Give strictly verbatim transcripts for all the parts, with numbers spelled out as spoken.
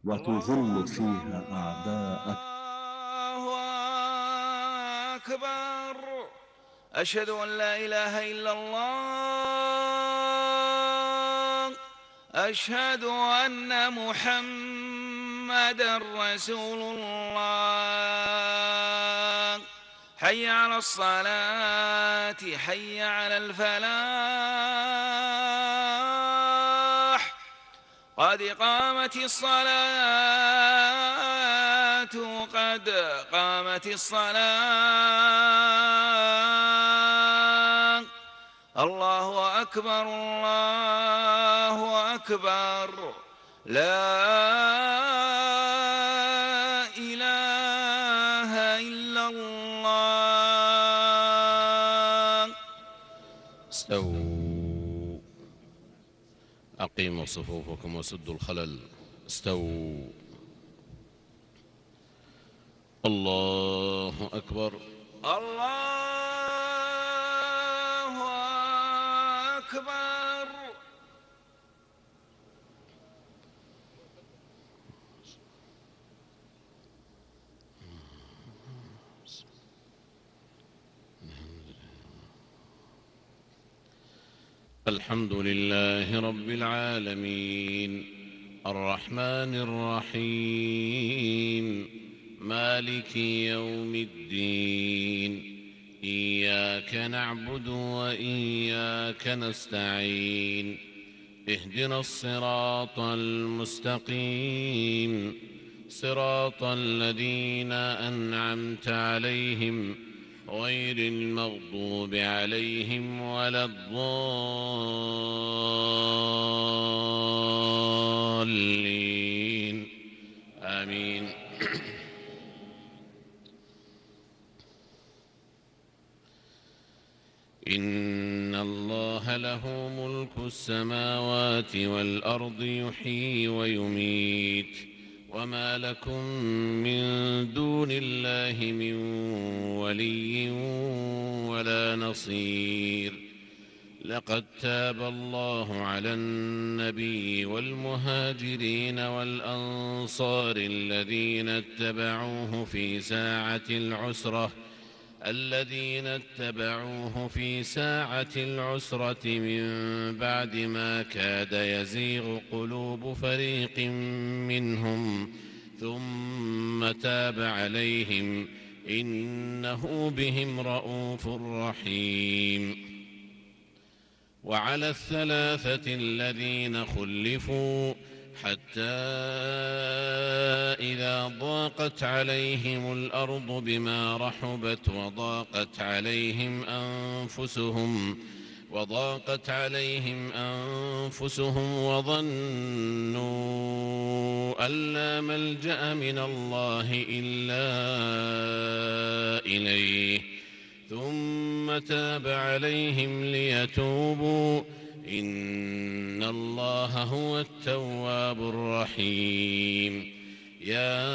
وتذل فيها أعداءك. الله أكبر. أشهد أن لا إله إلا الله. أشهد أن محمدًا رسول الله. حي على الصلاة، حي على الفلاح. قد قامت الصلاة، قد قامت الصلاة. الله أكبر، الله أكبر. لا إله إلا الله. استووا. أقيموا صفوفكم وسدوا الخلل. استووا. الله أكبر. الله أكبر. الحمد لله رب العالمين، الرحمن الرحيم، مالك يوم الدين. إياك نعبد وإياك نستعين. اهدنا الصراط المستقيم، صراط الذين أنعمت عليهم غير المغضوب عليهم ولا الضالين. آمين. إن الله له ملك السماوات والأرض، يحيي ويميت، وما لكم من دون الله من ولي ولا نصير. لقد تاب الله على النبي والمهاجرين والأنصار الذين اتبعوه في ساعة العسرة الذين اتبعوه في ساعة العسرة من بعد ما كاد يزيغ قلوب فريق منهم، ثم تاب عليهم، إنه بهم رءوف رحيم. وعلى الثلاثة الذين خلفوا حتى إذا ضاقت عليهم الأرض بما رحبت وضاقت عليهم أنفسهم وضاقت عليهم أنفسهم وظنوا أن لا ملجأ من الله إلا إليه، ثم تاب عليهم ليتوبوا، إن الله هو التواب الرحيم. يا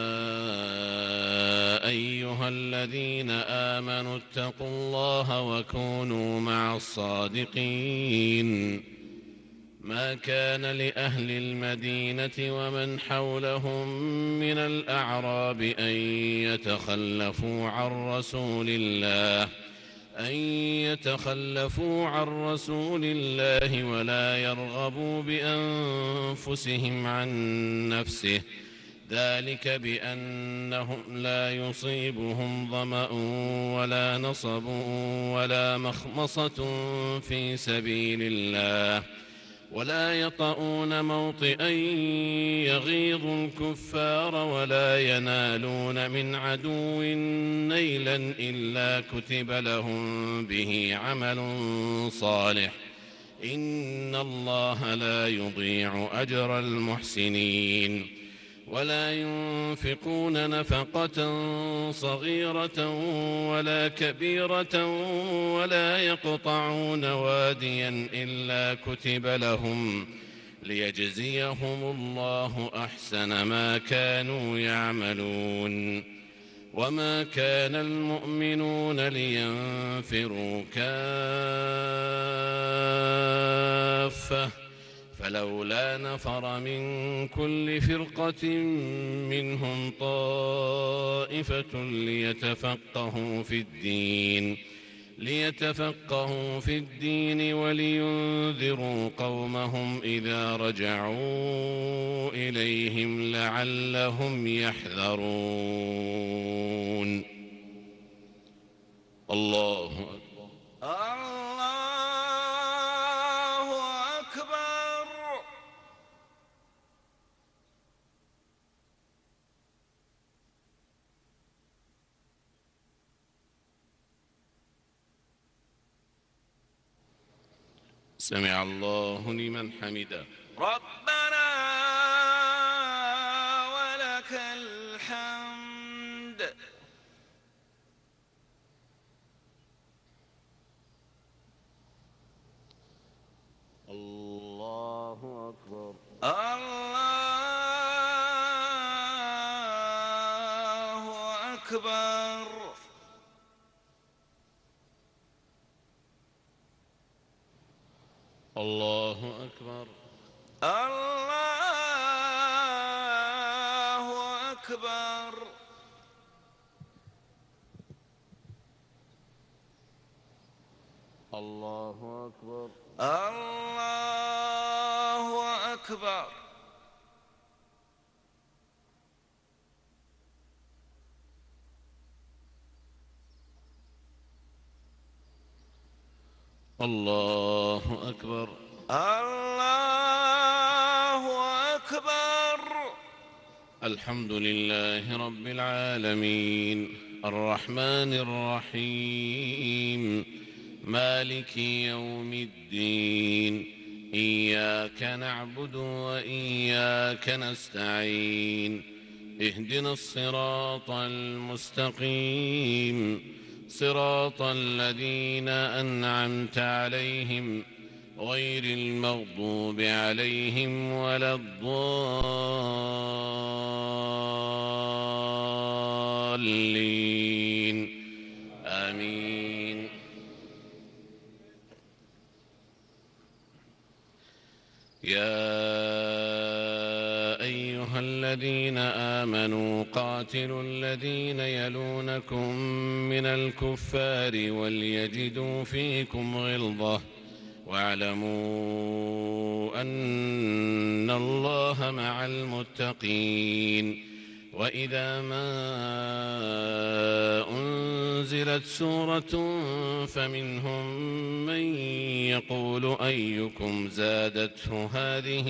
أيها الذين آمنوا اتقوا الله وكونوا مع الصادقين. ما كان لأهل المدينة ومن حولهم من الأعراب أن يتخلفوا عن رسول الله أن يتخلفوا عن رسول الله ولا يرغبوا بأنفسهم عن نفسه، ذلك بأنهم لا يصيبهم ظمأ ولا نصب ولا مخمصة في سبيل الله، ولا يطؤون موطئا يغيظ الكفار ولا ينالون من عدو نيلا إلا كتب لهم به عمل صالح، إن الله لا يضيع أجر المحسنين. ولا ينفقون نفقة صغيرة ولا كبيرة ولا يقطعون واديا إلا كتب لهم ليجزيهم الله أحسن ما كانوا يعملون. وما كان المؤمنون لينفروا كافة، فلولا نفر من كل فرقة منهم طائفة ليتفقهوا في الدين ليتفقهوا في الدين ولينذروا قومهم إذا رجعوا إليهم لعلهم يحذرون. الله أكبر. الله أكبر. سمع الله لمن حمده. ربنا ولك الحمد. الله أكبر. الله أكبر. الله أكبر. الله أكبر. الله أكبر. الله أكبر. الله أكبر. الله أكبر. الحمد لله رب العالمين الرحمن الرحيم مالك يوم الدين إياك نعبد وإياك نستعين اهدنا الصراط المستقيم صراط الذين أنعمت عليهم غير المغضوب عليهم ولا الضالين آمين. يا أيها الذين آمنوا قاتلوا الذين يلونكم من الكفار وليجدوا فيكم غلظة واعلموا أن الله مع المتقين. وإذا ما أنزلت سورة فمنهم من يقول أيكم زادته هذه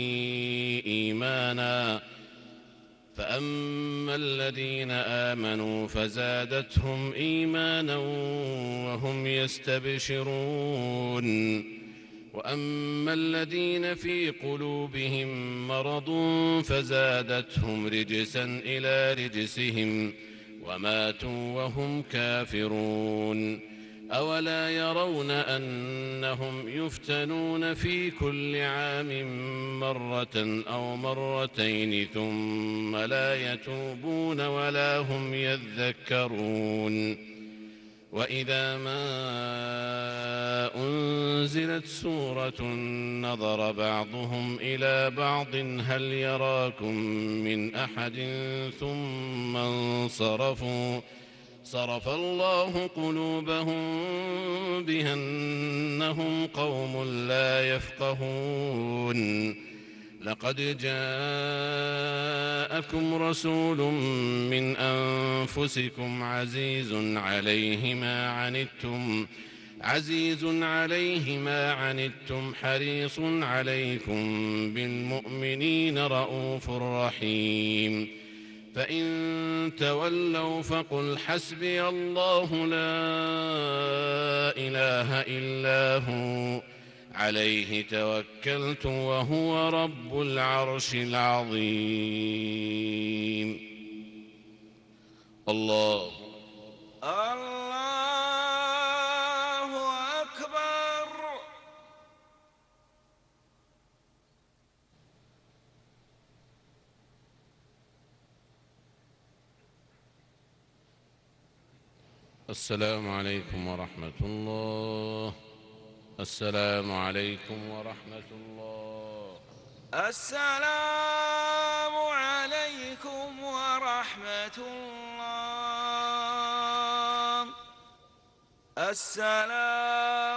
إيمانا فأما الذين آمنوا فزادتهم إيمانا وهم يستبشرون وأما الذين في قلوبهم مرض فزادتهم رجسا إلى رجسهم وماتوا وهم كافرون. أولا يرون أنهم يفتنون في كل عام مرة أو مرتين ثم لا يتوبون ولا هم يذكرون. وإذا ما أنزلت سورة نظر بعضهم إلى بعض هل يراكم من أحد ثم انصرفوا صرف الله قلوبهم بأنهم قوم لا يفقهون. لقد جاءكم رسول من أنفسكم عزيز عليه ما عنتم عزيز عليه ما عنتم حريص عليكم بالمؤمنين رءوف رحيم. فإن تولوا فقل حسبي الله لا إله إلا هو عليه توكلت وهو رب العرش العظيم. الله الله أكبر. السلام عليكم ورحمة الله. السلام عليكم ورحمة الله. السلام عليكم ورحمة الله. السلام